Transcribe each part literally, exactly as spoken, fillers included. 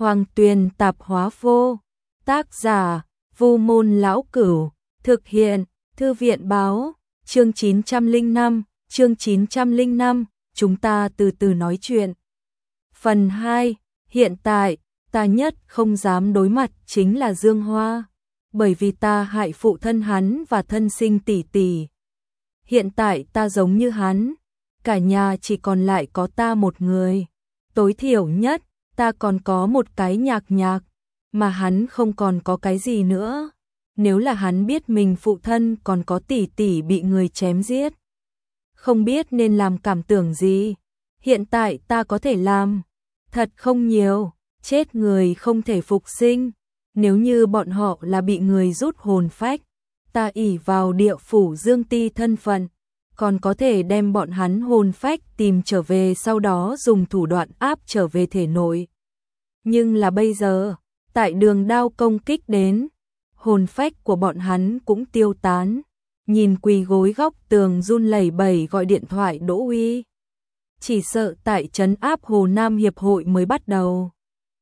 Hoàng Tuyền Tạp Hóa Vô. Tác giả: Vu Môn Lão Cửu. Thực hiện: Thư viện Báo. Chương chín trăm lẻ năm, chương chín trăm lẻ năm, chúng ta từ từ nói chuyện. Phần hai, hiện tại, ta nhất không dám đối mặt chính là Dương Hoa, bởi vì ta hại phụ thân hắn và thân sinh tỷ tỷ. Hiện tại ta giống như hắn, cả nhà chỉ còn lại có ta một người. Tối thiểu nhất, ta còn có một cái nhạc nhạc, mà hắn không còn có cái gì nữa. Nếu là hắn biết mình phụ thân còn có tỷ tỷ bị người chém giết, không biết nên làm cảm tưởng gì. Hiện tại ta có thể làm, thật không nhiều, chết người không thể phục sinh. Nếu như bọn họ là bị người rút hồn phách, ta ỷ vào địa phủ Dương Ti thân phận, còn có thể đem bọn hắn hồn phách tìm trở về, sau đó dùng thủ đoạn áp trở về thể nội. Nhưng là bây giờ, tại đường đao công kích đến, hồn phách của bọn hắn cũng tiêu tán. Nhìn quỳ gối góc tường run lẩy bẩy gọi điện thoại Đỗ Uy. Chỉ sợ tại trấn áp Hồ Nam Hiệp hội mới bắt đầu,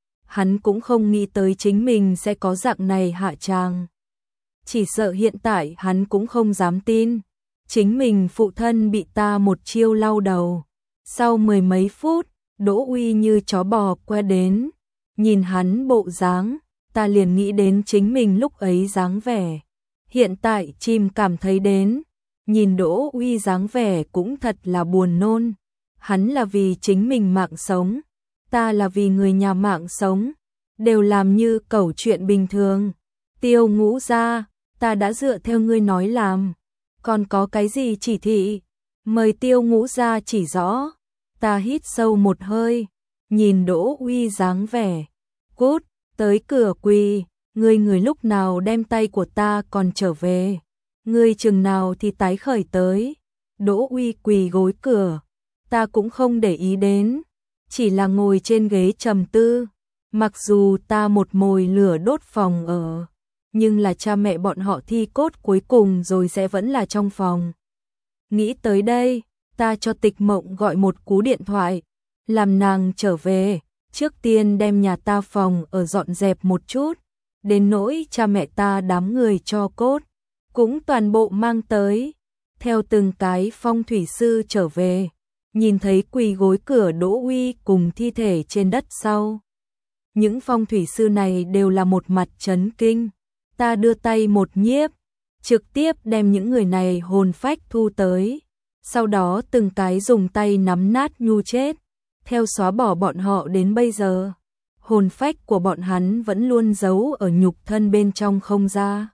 hắn cũng không nghĩ tới chính mình sẽ có dạng này hạ tràng. Chỉ sợ hiện tại hắn cũng không dám tin, chính mình phụ thân bị ta một chiêu lau đầu. Sau mười mấy phút, Đỗ Uy như chó bò qua đến, nhìn hắn bộ dáng, ta liền nghĩ đến chính mình lúc ấy dáng vẻ. Hiện tại chim cảm thấy đến, nhìn Đỗ Uy dáng vẻ cũng thật là buồn nôn. Hắn là vì chính mình mạng sống, ta là vì người nhà mạng sống, đều làm như cẩu chuyện bình thường. Tiêu Ngũ gia, ta đã dựa theo ngươi nói làm, còn có cái gì chỉ thị, mời Tiêu Ngũ gia chỉ rõ. Ta hít sâu một hơi, nhìn Đỗ Uy dáng vẻ, cút, tới cửa quỳ, ngươi người lúc nào đem tay của ta còn trở về, ngươi chừng nào thì tái khởi tới. Đỗ Uy quỳ gối cửa, ta cũng không để ý đến, chỉ là ngồi trên ghế trầm tư. Mặc dù ta một mồi lửa đốt phòng ở, nhưng là cha mẹ bọn họ thi cốt cuối cùng rồi sẽ vẫn là trong phòng. Nghĩ tới đây, ta cho Tịch Mộng gọi một cú điện thoại, làm nàng trở về, trước tiên đem nhà ta phòng ở dọn dẹp một chút, đến nỗi cha mẹ ta đám người cho cốt, cũng toàn bộ mang tới. Theo từng cái phong thủy sư trở về, nhìn thấy quỳ gối cửa Đỗ Uy cùng thi thể trên đất sau, những phong thủy sư này đều là một mặt chấn kinh. Ta đưa tay một nhiếp, trực tiếp đem những người này hồn phách thu tới, sau đó từng cái dùng tay nắm nát nhu chết. Theo xóa bỏ bọn họ đến bây giờ, hồn phách của bọn hắn vẫn luôn giấu ở nhục thân bên trong không ra.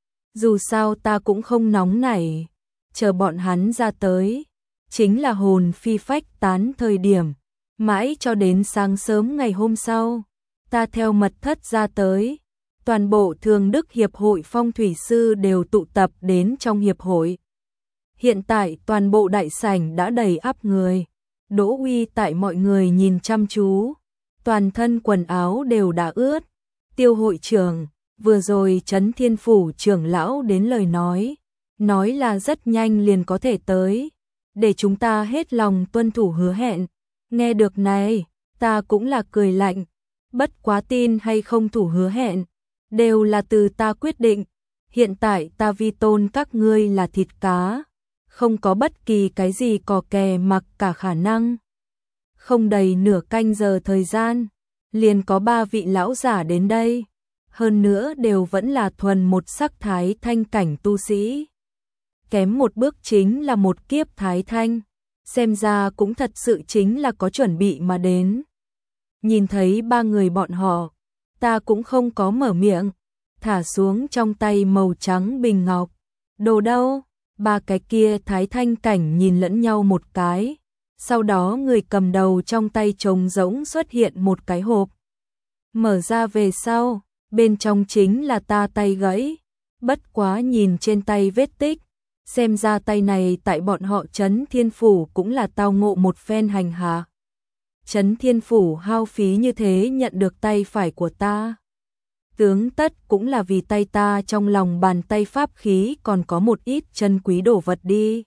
Dù sao ta cũng không nóng nảy, chờ bọn hắn ra tới, chính là hồn phi phách tán thời điểm. Mãi cho đến sáng sớm ngày hôm sau, ta theo mật thất ra tới, toàn bộ Thường Đức Hiệp hội phong thủy sư đều tụ tập đến trong hiệp hội. Hiện tại toàn bộ đại sảnh đã đầy ắp người. Đỗ Uy tại mọi người nhìn chăm chú, toàn thân quần áo đều đã ướt. Tiêu hội trưởng, vừa rồi Trấn Thiên Phủ trưởng lão đến lời nói, nói là rất nhanh liền có thể tới, để chúng ta hết lòng tuân thủ hứa hẹn. Nghe được này, ta cũng là cười lạnh, bất quá tin hay không thủ hứa hẹn, đều là từ ta quyết định. Hiện tại ta vi tôn các ngươi là thịt cá, không có bất kỳ cái gì cò kè mặc cả khả năng. Không đầy nửa canh giờ thời gian, liền có ba vị lão giả đến đây, hơn nữa đều vẫn là thuần một sắc thái thanh cảnh tu sĩ. Kém một bước chính là một kiếp thái thanh, xem ra cũng thật sự chính là có chuẩn bị mà đến. Nhìn thấy ba người bọn họ, ta cũng không có mở miệng, thả xuống trong tay màu trắng bình ngọc. Đồ đâu? Ba cái kia thái thanh cảnh nhìn lẫn nhau một cái, sau đó người cầm đầu trong tay trống rỗng xuất hiện một cái hộp. Mở ra về sau, bên trong chính là ta tay gãy, bất quá nhìn trên tay vết tích, xem ra tay này tại bọn họ Trấn Thiên Phủ cũng là tao ngộ một phen hành hạ. Trấn Thiên Phủ hao phí như thế nhận được tay phải của ta, tướng tất cũng là vì tay ta trong lòng bàn tay pháp khí còn có một ít chân quý đồ vật đi.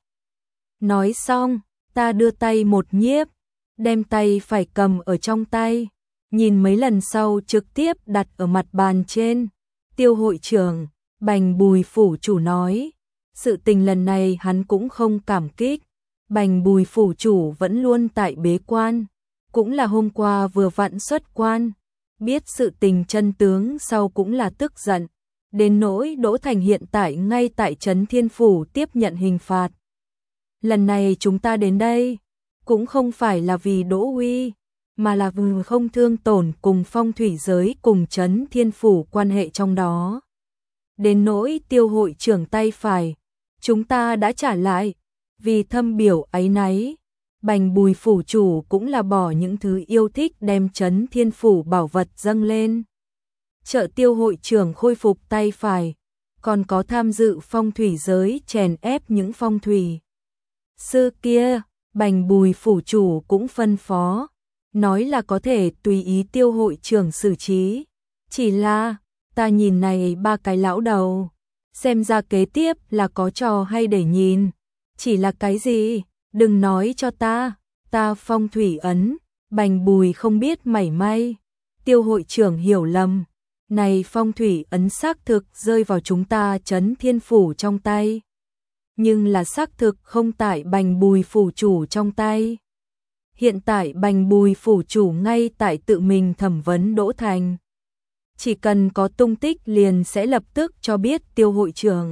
Nói xong, ta đưa tay một nhiếp, đem tay phải cầm ở trong tay, nhìn mấy lần sau trực tiếp đặt ở mặt bàn trên. Tiêu hội trưởng, Bành Bùi phủ chủ nói, sự tình lần này hắn cũng không cảm kích. Bành Bùi phủ chủ vẫn luôn tại bế quan, cũng là hôm qua vừa vặn xuất quan, biết sự tình chân tướng sau cũng là tức giận, đến nỗi Đỗ Thành hiện tại ngay tại trấn Thiên Phủ tiếp nhận hình phạt. Lần này chúng ta đến đây, cũng không phải là vì Đỗ Huy, mà là vì không thương tổn cùng phong thủy giới cùng trấn Thiên Phủ quan hệ trong đó. Đến nỗi Tiêu hội trưởng tay phải, chúng ta đã trả lại, vì thâm biểu áy náy. Bành Bùi phủ chủ cũng là bỏ những thứ yêu thích đem trấn Thiên Phủ bảo vật dâng lên. Trợ Tiêu hội trưởng khôi phục tay phải, còn có tham dự phong thủy giới chèn ép những phong thủy sư kia. Bành Bùi phủ chủ cũng phân phó, nói là có thể tùy ý Tiêu hội trưởng xử trí. Chỉ là, ta nhìn này ba cái lão đầu, xem ra kế tiếp là có trò hay để nhìn. Chỉ là cái gì? Đừng nói cho ta, ta phong thủy ấn. Bành Bùi không biết mảy may. Tiêu hội trưởng hiểu lầm, này phong thủy ấn xác thực rơi vào chúng ta trấn Thiên Phủ trong tay, nhưng là xác thực không tại Bành Bùi phủ chủ trong tay. Hiện tại Bành Bùi phủ chủ ngay tại tự mình thẩm vấn Đỗ Thành, chỉ cần có tung tích liền sẽ lập tức cho biết Tiêu hội trưởng.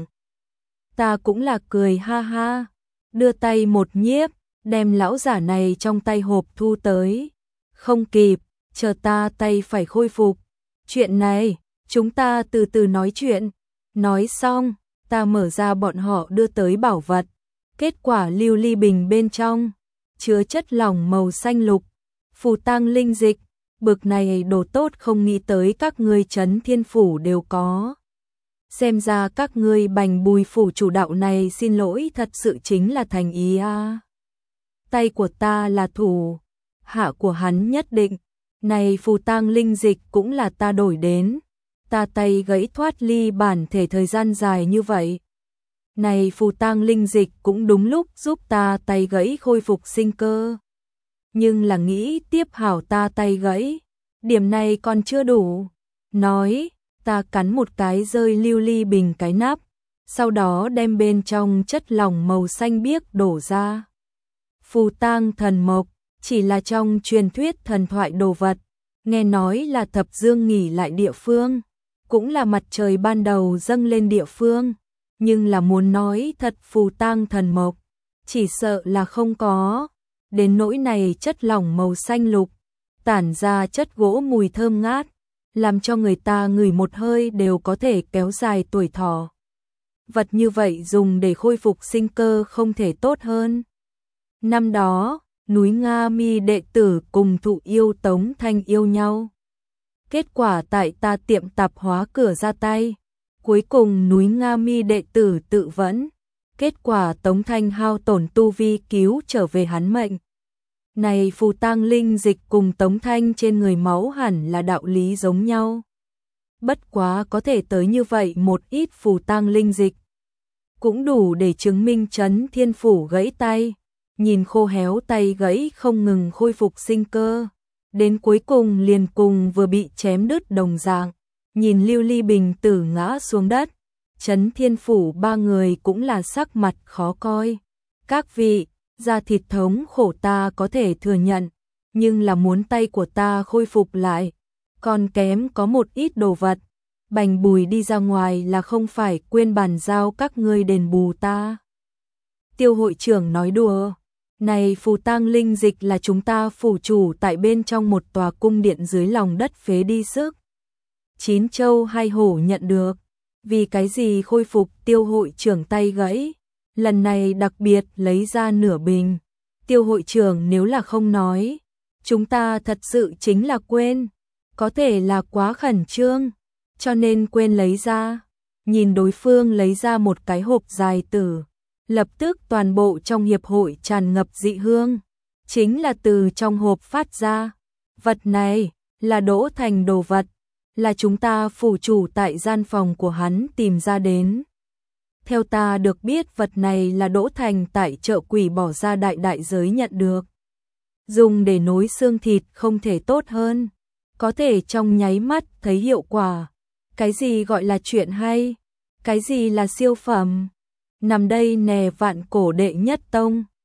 Ta cũng là cười ha ha, đưa tay một nhiếp, đem lão giả này trong tay hộp thu tới. Không kịp, chờ ta tay phải khôi phục. Chuyện này, chúng ta từ từ nói chuyện. Nói xong, ta mở ra bọn họ đưa tới bảo vật. Kết quả lưu ly bình bên trong, chứa chất lỏng màu xanh lục, phù tang linh dịch. Bực này đồ tốt không nghĩ tới các ngươi trấn Thiên Phủ đều có. Xem ra các ngươi Bành Bùi phủ chủ đạo này xin lỗi thật sự chính là thành ý a. À. Tay của ta là thủ hạ của hắn nhất định, này phù tang linh dịch cũng là ta đổi đến, ta tay gãy thoát ly bản thể thời gian dài như vậy. Này phù tang linh dịch cũng đúng lúc giúp ta tay gãy khôi phục sinh cơ. Nhưng là nghĩ tiếp hảo ta tay gãy, điểm này còn chưa đủ. Nói, ta cắn một cái rơi lưu ly bình cái nắp, sau đó đem bên trong chất lỏng màu xanh biếc đổ ra. Phù tang thần mộc, chỉ là trong truyền thuyết thần thoại đồ vật, nghe nói là thập dương nghỉ lại địa phương, cũng là mặt trời ban đầu dâng lên địa phương, nhưng là muốn nói thật phù tang thần mộc, chỉ sợ là không có. Đến nỗi này chất lỏng màu xanh lục, tản ra chất gỗ mùi thơm ngát, làm cho người ta ngửi một hơi đều có thể kéo dài tuổi thọ. Vật như vậy dùng để khôi phục sinh cơ không thể tốt hơn. Năm đó, núi Nga Mi đệ tử cùng thụ yêu Tống Thanh yêu nhau. Kết quả tại ta tiệm tạp hóa cửa ra tay, cuối cùng núi Nga Mi đệ tử tự vẫn. Kết quả Tống Thanh hao tổn tu vi cứu trở về hắn mệnh. Này phù tang linh dịch cùng Tống Thanh trên người máu hẳn là đạo lý giống nhau. Bất quá có thể tới như vậy một ít phù tang linh dịch, cũng đủ để chứng minh trấn Thiên Phủ gãy tay. Nhìn khô héo tay gãy không ngừng khôi phục sinh cơ, đến cuối cùng liền cùng vừa bị chém đứt đồng dạng. Nhìn lưu ly bình tử ngã xuống đất, trấn Thiên Phủ ba người cũng là sắc mặt khó coi. Các vị, da thịt thống khổ ta có thể thừa nhận, nhưng là muốn tay của ta khôi phục lại, còn kém có một ít đồ vật. Bành Bùi đi ra ngoài là không phải quên bàn giao các ngươi đền bù ta. Tiêu hội trưởng nói đùa, này phù tang linh dịch là chúng ta phủ chủ tại bên trong một tòa cung điện dưới lòng đất phế đi sức. Chín châu hai hổ nhận được, vì cái gì khôi phục tiêu hội trưởng tay gãy, lần này đặc biệt lấy ra nửa bình. Tiêu hội trưởng nếu là không nói, chúng ta thật sự chính là quên, có thể là quá khẩn trương, cho nên quên lấy ra. Nhìn đối phương lấy ra một cái hộp dài tử, lập tức toàn bộ trong hiệp hội tràn ngập dị hương, chính là từ trong hộp phát ra. Vật này là Đỗ Thành đồ vật, là chúng ta phủ chủ tại gian phòng của hắn tìm ra đến. Theo ta được biết vật này là Đỗ Thành tại chợ quỷ bỏ ra đại đại giới nhận được, dùng để nối xương thịt không thể tốt hơn. có thể trong nháy mắt thấy hiệu quả. Cái gì gọi là chuyện hay? Cái gì là siêu phẩm? Nằm đây nè vạn cổ đệ nhất tông.